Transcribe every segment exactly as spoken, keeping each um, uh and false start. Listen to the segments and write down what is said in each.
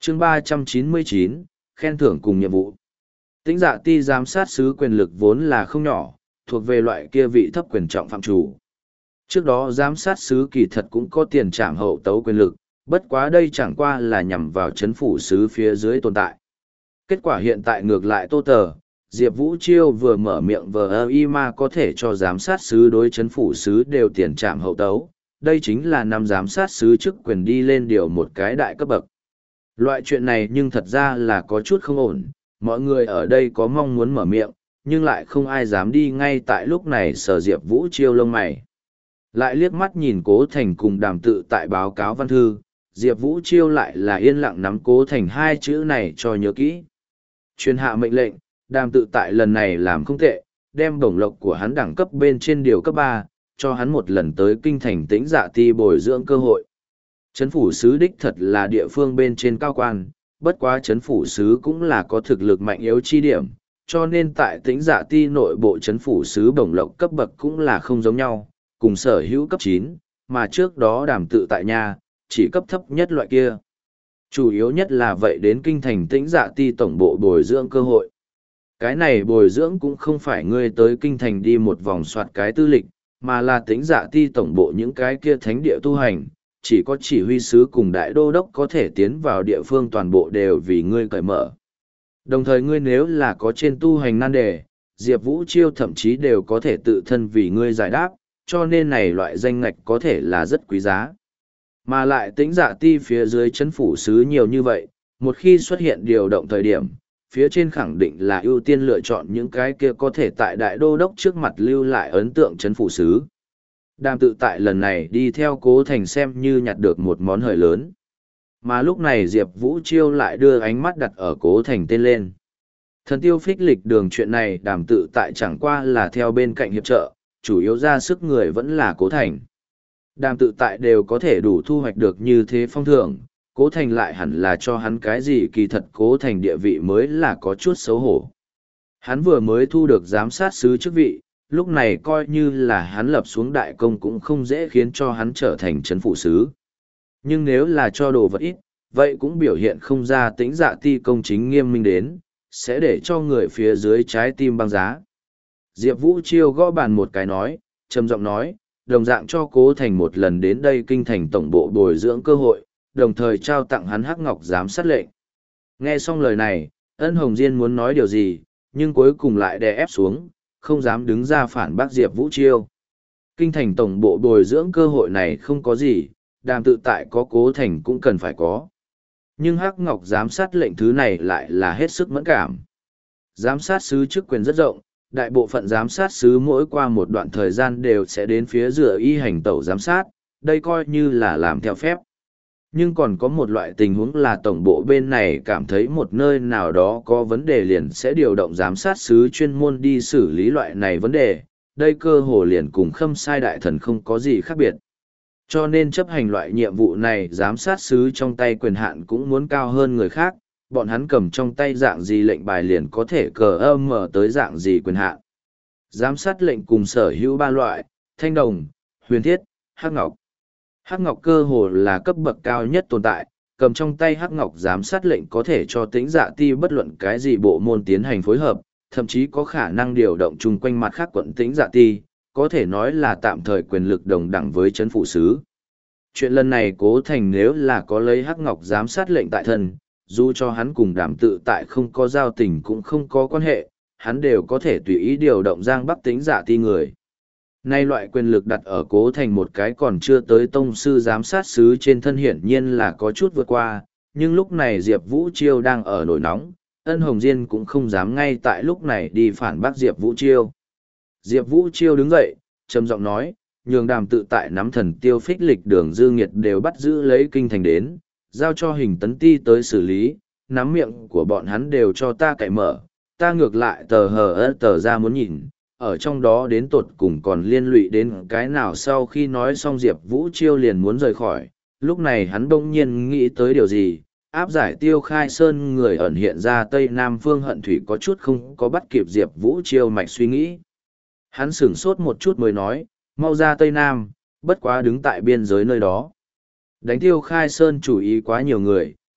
chương ba trăm chín mươi chín, khen thưởng cùng nhiệm vụ. Tĩnh Dạ Ti giám sát sứ quyền lực vốn là không nhỏ, thuộc về loại kia vị thấp quyền trọng phạm chủ. Trước đó giám sát sứ kỳ thật cũng có tiền trảm hậu tấu quyền lực, bất quá đây chẳng qua là nhằm vào chấn phủ sứ phía dưới tồn tại. Kết quả hiện tại ngược lại Tô Tờ, Diệp Vũ Chiêu vừa mở miệng vờ ơ y ma có thể cho giám sát sứ đối chấn phủ sứ đều tiền trảm hậu tấu, đây chính là năm giám sát sứ chức quyền đi lên điều một cái đại cấp bậc. Loại chuyện này nhưng thật ra là có chút không ổn, mọi người ở đây có mong muốn mở miệng, nhưng lại không ai dám đi ngay tại lúc này sờ Diệp Vũ Chiêu lông mày. Lại liếc mắt nhìn Cố Thành cùng Đàm Tự tại báo cáo văn thư, Diệp Vũ Chiêu lại là yên lặng nắm Cố Thành hai chữ này cho nhớ kỹ. Truyền hạ mệnh lệnh, Đàm Tự tại lần này làm không tệ, đem bổng lộc của hắn đẳng cấp bên trên điều cấp ba, cho hắn một lần tới kinh thành Tĩnh Dạ Ti bồi dưỡng cơ hội. Chấn phủ sứ đích thật là địa phương bên trên cao quan, bất quá chấn phủ sứ cũng là có thực lực mạnh yếu chi điểm, cho nên tại Tĩnh Dạ Ti nội bộ chấn phủ sứ bổng lộc cấp bậc cũng là không giống nhau, cùng sở hữu cấp chín, mà trước đó Đàm Tự tại nhà, chỉ cấp thấp nhất loại kia. Chủ yếu nhất là vậy đến kinh thành Tĩnh Dạ Ti tổng bộ bồi dưỡng cơ hội. Cái này bồi dưỡng cũng không phải ngươi tới kinh thành đi một vòng soạt cái tư lịch, mà là Tĩnh Dạ Ti tổng bộ những cái kia thánh địa tu hành, chỉ có chỉ huy sứ cùng đại đô đốc có thể tiến vào địa phương toàn bộ đều vì ngươi cởi mở. Đồng thời ngươi nếu là có trên tu hành nan đề, Diệp Vũ Chiêu thậm chí đều có thể tự thân vì ngươi giải đáp, cho nên này loại danh ngạch có thể là rất quý giá. Mà lại Tĩnh Dạ Ti phía dưới chấn phủ sứ nhiều như vậy, một khi xuất hiện điều động thời điểm, phía trên khẳng định là ưu tiên lựa chọn những cái kia có thể tại đại đô đốc trước mặt lưu lại ấn tượng chấn phủ sứ. Đàm Tự tại lần này đi theo Cố Thành xem như nhặt được một món hời lớn. Mà lúc này Diệp Vũ Chiêu lại đưa ánh mắt đặt ở Cố Thành tên lên. Thần tiêu phích lịch đường chuyện này Đàm Tự tại chẳng qua là theo bên cạnh hiệp trợ, chủ yếu ra sức người vẫn là Cố Thành. Đàm Tự tại đều có thể đủ thu hoạch được như thế phong thưởng, Cố Thành lại hẳn là cho hắn cái gì, kỳ thật Cố Thành địa vị mới là có chút xấu hổ. Hắn vừa mới thu được giám sát sứ chức vị, lúc này coi như là hắn lập xuống đại công cũng không dễ khiến cho hắn trở thành chấn phủ sứ. Nhưng nếu là cho đồ vật ít, vậy cũng biểu hiện không ra Tĩnh Dạ Ti công chính nghiêm minh đến, sẽ để cho người phía dưới trái tim băng giá. Diệp Vũ Chiêu gõ bàn một cái nói, trầm giọng nói, đồng dạng cho Cố Thành một lần đến đây kinh thành tổng bộ bồi dưỡng cơ hội, đồng thời trao tặng hắn hắc ngọc giám sát lệnh. Nghe xong lời này, Ân Hồng Diên muốn nói điều gì, nhưng cuối cùng lại đè ép xuống, không dám đứng ra phản bác Diệp Vũ Chiêu. Kinh thành tổng bộ bồi dưỡng cơ hội này không có gì, Đàm Tự tại có Cố Thành cũng cần phải có. Nhưng hắc ngọc giám sát lệnh thứ này lại là hết sức mẫn cảm. Giám sát sứ chức quyền rất rộng, đại bộ phận giám sát sứ mỗi qua một đoạn thời gian đều sẽ đến phía dựa y hành tẩu giám sát, đây coi như là làm theo phép. Nhưng còn có một loại tình huống là tổng bộ bên này cảm thấy một nơi nào đó có vấn đề liền sẽ điều động giám sát sứ chuyên môn đi xử lý loại này vấn đề, đây cơ hồ liền cùng Khâm Sai Đại Thần không có gì khác biệt. Cho nên chấp hành loại nhiệm vụ này giám sát sứ trong tay quyền hạn cũng muốn cao hơn người khác, bọn hắn cầm trong tay dạng gì lệnh bài liền có thể cờ âm mở tới dạng gì quyền hạn. Giám sát lệnh cùng sở hữu ba loại, thanh đồng, huyền thiết, hắc ngọc. Hắc ngọc cơ hồ là cấp bậc cao nhất tồn tại, cầm trong tay hắc ngọc giám sát lệnh có thể cho Tĩnh Dạ Ti bất luận cái gì bộ môn tiến hành phối hợp, thậm chí có khả năng điều động chung quanh mặt khác quận Tĩnh Dạ Ti, có thể nói là tạm thời quyền lực đồng đẳng với chấn phủ sứ. Chuyện lần này Cố Thành nếu là có lấy hắc ngọc giám sát lệnh tại thân, dù cho hắn cùng Đàm Tự tại không có giao tình cũng không có quan hệ, hắn đều có thể tùy ý điều động Giang Bắc Tĩnh Dạ Ti người. Nay loại quyền lực đặt ở Cố Thành một cái còn chưa tới tông sư giám sát sứ trên thân hiển nhiên là có chút vượt qua, nhưng lúc này Diệp Vũ Chiêu đang ở nổi nóng, Ân Hồng Diên cũng không dám ngay tại lúc này đi phản bác Diệp Vũ Chiêu. Diệp Vũ Chiêu đứng dậy, trầm giọng nói, nhường Đàm Tự tại nắm thần tiêu phích lịch đường dư nghiệt đều bắt giữ lấy kinh thành đến, giao cho Hình Tấn Ti tới xử lý, nắm miệng của bọn hắn đều cho ta cậy mở, ta ngược lại tờ hờ ơ tờ ra muốn nhìn, ở trong đó đến tột cùng còn liên lụy đến cái nào. Sau khi nói xong Diệp Vũ Chiêu liền muốn rời khỏi, lúc này hắn bỗng nhiên nghĩ tới điều gì, áp giải Tiêu Khai Sơn người ẩn hiện ra Tây Nam Phương Hận Thủy có chút không có bắt kịp Diệp Vũ Chiêu mạch suy nghĩ. Hắn sửng sốt một chút mới nói, mau ra Tây Nam, bất quá đứng tại biên giới nơi đó. Đánh Tiêu Khai Sơn chủ ý quá nhiều người,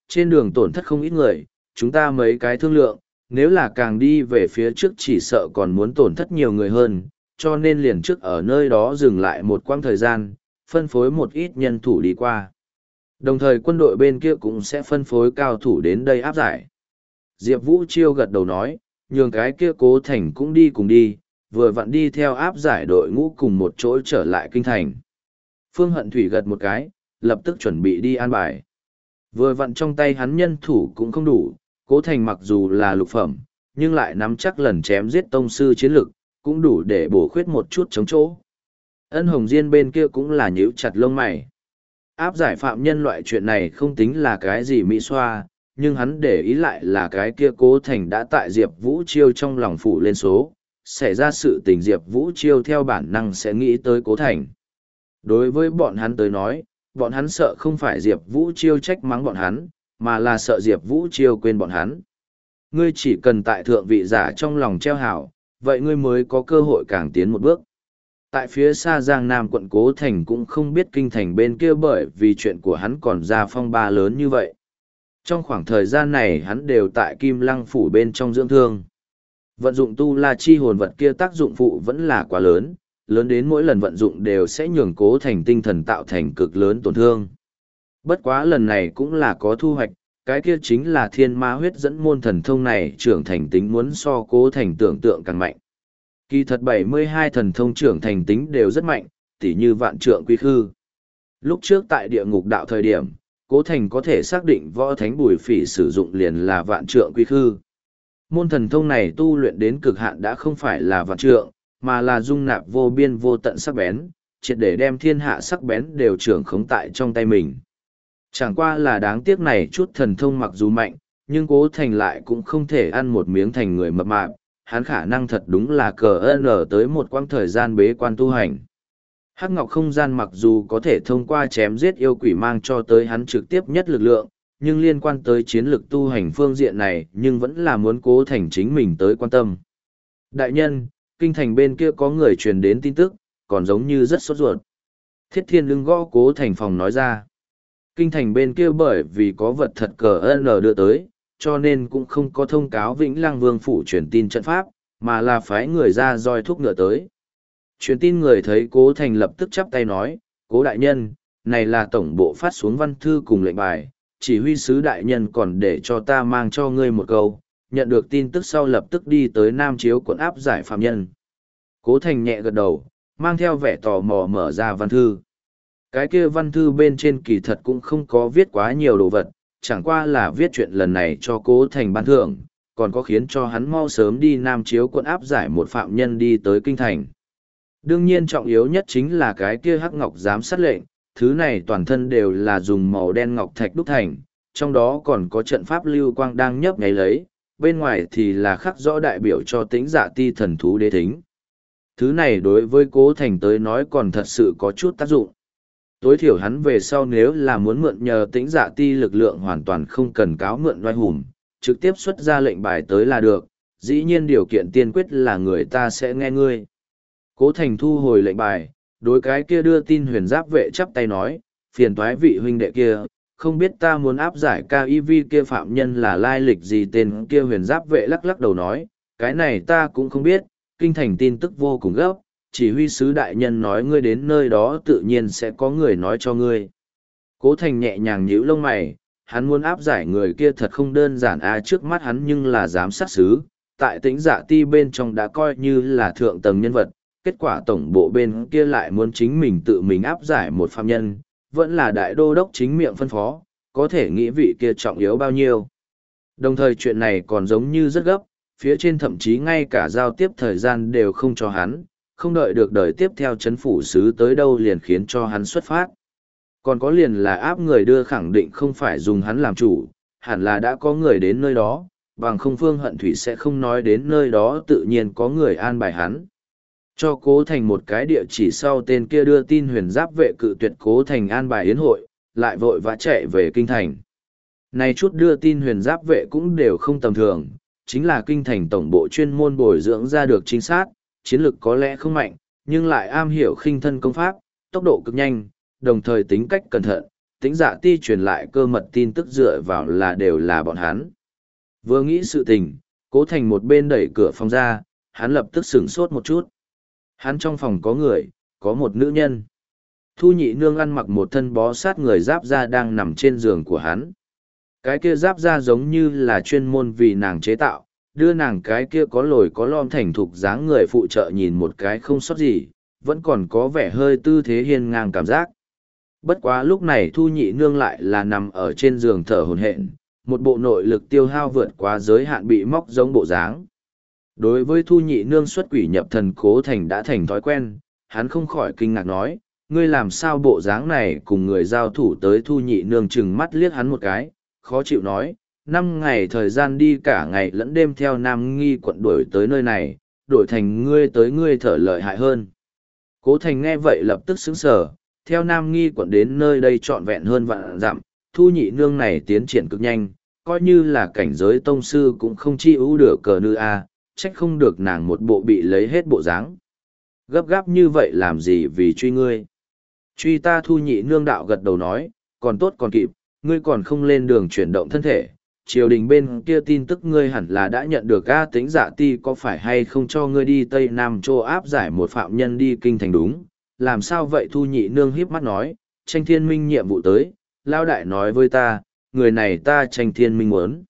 trên đường tổn thất không ít người, chúng ta mấy cái thương lượng, nếu là càng đi về phía trước chỉ sợ còn muốn tổn thất nhiều người hơn, cho nên liền trước ở nơi đó dừng lại một quãng thời gian, phân phối một ít nhân thủ đi qua. Đồng thời quân đội bên kia cũng sẽ phân phối cao thủ đến đây áp giải. Diệp Vũ Chiêu gật đầu nói, nhường cái kia Cố Thành cũng đi cùng đi, vừa vặn đi theo áp giải đội ngũ cùng một chỗ trở lại kinh thành. Phương Hận Thủy gật một cái, lập tức chuẩn bị đi an bài. Vừa vặn trong tay hắn nhân thủ cũng không đủ, Cố Thành mặc dù là lục phẩm, nhưng lại nắm chắc lần chém giết tông sư chiến lực, cũng đủ để bổ khuyết một chút chống chỗ. Ân Hồng Diên bên kia cũng là nhíu chặt lông mày. Áp giải phạm nhân loại chuyện này không tính là cái gì mỹ xoa, nhưng hắn để ý lại là cái kia Cố Thành đã tại Diệp Vũ Chiêu trong lòng phủ lên số, xảy ra sự tình Diệp Vũ Chiêu theo bản năng sẽ nghĩ tới Cố Thành. Đối với bọn hắn tới nói, bọn hắn sợ không phải Diệp Vũ Chiêu trách mắng bọn hắn, mà là sợ Diệp Vũ Chiêu quên bọn hắn. Ngươi chỉ cần tại thượng vị giả trong lòng treo hảo, vậy ngươi mới có cơ hội càng tiến một bước. Tại phía xa Giang Nam quận Cố Thành cũng không biết kinh thành bên kia bởi vì chuyện của hắn còn ra phong ba lớn như vậy. Trong khoảng thời gian này hắn đều tại Kim Lăng phủ bên trong dưỡng thương. Vận dụng tu la chi hồn vật kia tác dụng phụ vẫn là quá lớn, lớn đến mỗi lần vận dụng đều sẽ nhường Cố Thành tinh thần tạo thành cực lớn tổn thương. Bất quá lần này cũng là có thu hoạch, cái kia chính là thiên ma huyết dẫn môn thần thông này trưởng thành tính muốn so Cố Thành tưởng tượng càng mạnh. Kỳ thật bảy mươi hai thần thông trưởng thành tính đều rất mạnh, tỉ như vạn trượng quy khư. Lúc trước tại địa ngục đạo thời điểm, Cố Thành có thể xác định võ thánh Bùi Phỉ sử dụng liền là vạn trượng quy khư. Môn thần thông này tu luyện đến cực hạn đã không phải là vạn trượng, mà là dung nạp vô biên vô tận sắc bén, triệt để đem thiên hạ sắc bén đều trưởng khống tại trong tay mình. Chẳng qua là đáng tiếc này chút thần thông mặc dù mạnh, nhưng Cố Thành lại cũng không thể ăn một miếng thành người mập mạp, hắn khả năng thật đúng là cờ ơn ở tới một quãng thời gian bế quan tu hành. Hắc Ngọc không gian mặc dù có thể thông qua chém giết yêu quỷ mang cho tới hắn trực tiếp nhất lực lượng, nhưng liên quan tới chiến lược tu hành phương diện này nhưng vẫn là muốn Cố Thành chính mình tới quan tâm. Đại nhân, kinh thành bên kia có người truyền đến tin tức, còn giống như rất sốt ruột. Thiết Thiên lưng gõ Cố Thành phòng nói ra. Kinh thành bên kia bởi vì có vật thật cờ ơn đưa tới, cho nên cũng không có thông cáo Vĩnh Lăng Vương phủ truyền tin trận pháp, mà là phái người ra roi thúc ngựa tới. Truyền tin người thấy Cố Thành lập tức chắp tay nói, Cố đại nhân, này là tổng bộ phát xuống văn thư cùng lệnh bài, chỉ huy sứ đại nhân còn để cho ta mang cho ngươi một câu, nhận được tin tức sau lập tức đi tới Nam Chiếu quận áp giải phạm nhân. Cố Thành nhẹ gật đầu, mang theo vẻ tò mò mở ra văn thư. Cái kia văn thư bên trên kỳ thật cũng không có viết quá nhiều đồ vật, chẳng qua là viết chuyện lần này cho Cố Thành ban thưởng, còn có khiến cho hắn mau sớm đi Nam Chiếu quận áp giải một phạm nhân đi tới kinh thành. Đương nhiên trọng yếu nhất chính là cái kia hắc ngọc giám sát lệnh, thứ này toàn thân đều là dùng màu đen ngọc thạch đúc thành, trong đó còn có trận pháp lưu quang đang nhấp nháy lấy, bên ngoài thì là khắc rõ đại biểu cho tính dạ ti thần thú đế thính. Thứ này đối với Cố Thành tới nói còn thật sự có chút tác dụng. Tối thiểu hắn về sau nếu là muốn mượn nhờ tĩnh dạ ti lực lượng hoàn toàn không cần cáo mượn oai hùng, trực tiếp xuất ra lệnh bài tới là được, dĩ nhiên điều kiện tiên quyết là người ta sẽ nghe ngươi. Cố Thành thu hồi lệnh bài, đối cái kia đưa tin huyền giáp vệ chắp tay nói, phiền toái vị huynh đệ kia, không biết ta muốn áp giải ca i vê kia phạm nhân là lai lịch gì. Tên kia huyền giáp vệ lắc lắc đầu nói, cái này ta cũng không biết, kinh thành tin tức vô cùng gấp, chỉ huy sứ đại nhân nói ngươi đến nơi đó tự nhiên sẽ có người nói cho ngươi. Cố Thành nhẹ nhàng nhíu lông mày, hắn muốn áp giải người kia thật không đơn giản à, trước mắt hắn nhưng là giám sát sứ, tại tĩnh dạ ti bên trong đã coi như là thượng tầng nhân vật, kết quả tổng bộ bên kia lại muốn chính mình tự mình áp giải một phạm nhân, vẫn là đại đô đốc chính miệng phân phó, có thể nghĩ vị kia trọng yếu bao nhiêu. Đồng thời chuyện này còn giống như rất gấp, phía trên thậm chí ngay cả giao tiếp thời gian đều không cho hắn, không đợi được đời tiếp theo chấn phủ sứ tới đâu liền khiến cho hắn xuất phát. Còn có liền là áp người đưa khẳng định không phải dùng hắn làm chủ, hẳn là đã có người đến nơi đó, bằng không Phương Hận Thủy sẽ không nói đến nơi đó tự nhiên có người an bài hắn. Cho Cố Thành một cái địa chỉ sau, tên kia đưa tin huyền giáp vệ cự tuyệt Cố Thành an bài yến hội, lại vội vã chạy về kinh thành. Này chút đưa tin huyền giáp vệ cũng đều không tầm thường, chính là kinh thành tổng bộ chuyên môn bồi dưỡng ra được chính xác, chiến lực có lẽ không mạnh, nhưng lại am hiểu khinh thân công pháp, tốc độ cực nhanh, đồng thời tính cách cẩn thận, Tĩnh Dạ Ti truyền lại cơ mật tin tức dựa vào là đều là bọn hắn. Vừa nghĩ sự tình, Cố Thành một bên đẩy cửa phòng ra, hắn lập tức sửng sốt một chút. Hắn trong phòng có người, có một nữ nhân. Thu Nhị Nương ăn mặc một thân bó sát người giáp da đang nằm trên giường của hắn. Cái kia giáp da giống như là chuyên môn vì nàng chế tạo, đưa nàng cái kia có lồi có lõm thành thục dáng người phụ trợ nhìn một cái không sót gì, vẫn còn có vẻ hơi tư thế hiên ngang cảm giác. Bất quá lúc này Thu Nhị Nương lại là nằm ở trên giường thở hổn hển, một bộ nội lực tiêu hao vượt quá giới hạn bị móc giống bộ dáng. Đối với Thu Nhị Nương xuất quỷ nhập thần, Cố Thành đã thành thói quen, hắn không khỏi kinh ngạc nói, ngươi làm sao bộ dáng này cùng người giao thủ tới. Thu Nhị Nương chừng mắt liếc hắn một cái, khó chịu nói, năm ngày thời gian đi cả ngày lẫn đêm theo Nam Nghi quận đuổi tới nơi này, đổi thành ngươi tới ngươi thở lợi hại hơn. Cố Thành nghe vậy lập tức sững sờ, theo Nam Nghi quận đến nơi đây trọn vẹn hơn vạn dặm, Thu Nhị Nương này tiến triển cực nhanh, coi như là cảnh giới tông sư cũng không chi ưu được cờ nữ a, trách không được nàng một bộ bị lấy hết bộ dáng. Gấp gáp như vậy làm gì vì truy ngươi? Truy ta? Thu Nhị Nương đạo gật đầu nói, còn tốt còn kịp, ngươi còn không lên đường chuyển động thân thể. Triều đình bên kia tin tức ngươi hẳn là đã nhận được. A Tĩnh Dạ Ti có phải hay không cho ngươi đi Tây Nam Châu áp giải một phạm nhân đi kinh thành đúng? Làm sao vậy? Thu Nhị Nương híp mắt nói, Tranh Thiên Minh nhiệm vụ tới, Lao Đại nói với ta, người này ta Tranh Thiên Minh muốn.